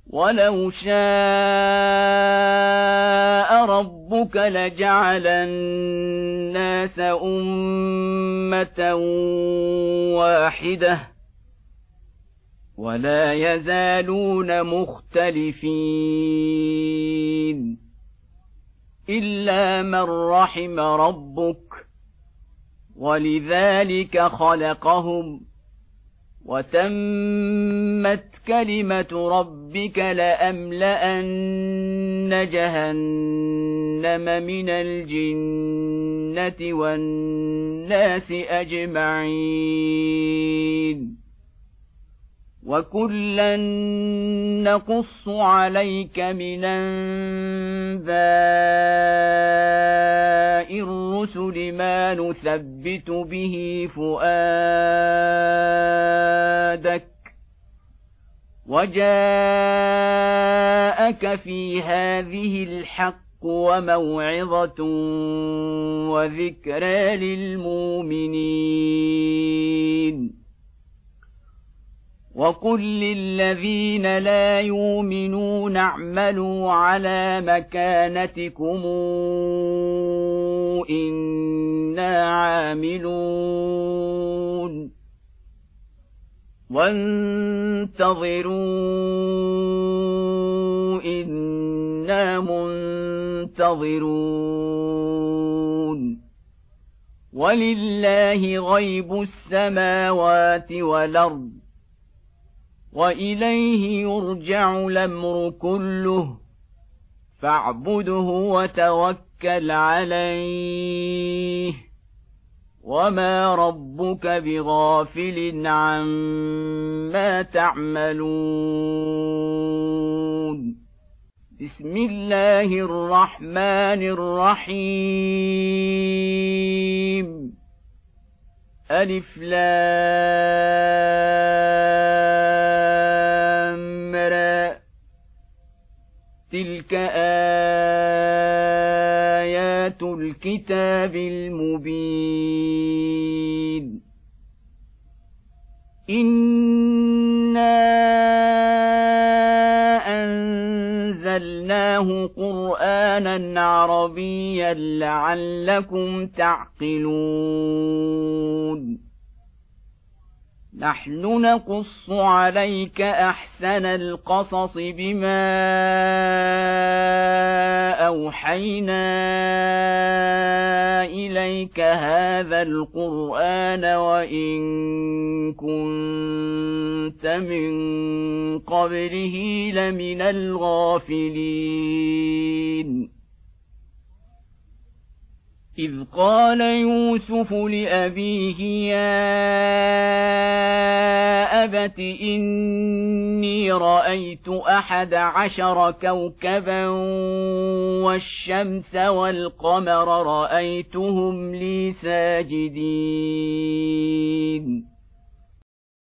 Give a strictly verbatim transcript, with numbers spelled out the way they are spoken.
وَلَوْ شَاءَ رَبُّكَ لَجَعَلَ النَّاسَ أُمَّةً وَاحِدَةً وَلَا يَزَالُونَ مُخْتَلِفِينَ إِلَّا مَن رَّحِمَ رَبُّكَ وَلِذَلِكَ خَلَقَهُمْ وَتَمَّتْ كَلِمَةُ رَبِّكَ لَأَمْلَأَنَّ جَهَنَّمَ مِنَ الْجِنَّةِ وَالنَّاسِ أَجْمَعِينَ وَكُلًّا نَّقُصُّ عَلَيْكَ مِنْ أَنبَاءِ الرُّسُلِ مَا نُثَبِّتُ بِهِ فُؤَادَكَ وَجَاءَكَ فِي هَٰذِهِ الْحَقُّ وَمَوْعِظَةٌ وَذِكْرَىٰ لِلْمُؤْمِنِينَ وَقُل لِّلَّذِينَ لَا يُؤْمِنُونَ اعْمَلُوا عَلَىٰ مَكَانَتِكُمْ إِنَّا عَامِلُونَ وَانتَظِرُوا إِنَّا مُنتَظِرُونَ وَلِلَّهِ غَيْبُ السَّمَاوَاتِ وَالْأَرْضِ وَإِلَيْهِ يُرْجَعُ الْأَمْرُ كُلُّهُ فَاعْبُدْهُ وَتَوَكَّلْ عَلَيْهِ وَمَا رَبُّكَ بِغَافِلٍ عَمَّا تَعْمَلُونَ بِسْمِ اللَّهِ الرَّحْمَنِ الرَّحِيمِ ألف لام را تلك آيات الكتاب المبين إنا أنزلناه قرآنا عربيا لعلكم تعقلون نحن نقص عليك أحسن القصص بما أوحينا إليك هذا القرآن وإن كنت من قبله لمن الغافلين إذ قال يوسف لأبيه يا أبت إني رأيت أحد عشر كوكبا والشمس والقمر رأيتهم لي ساجدين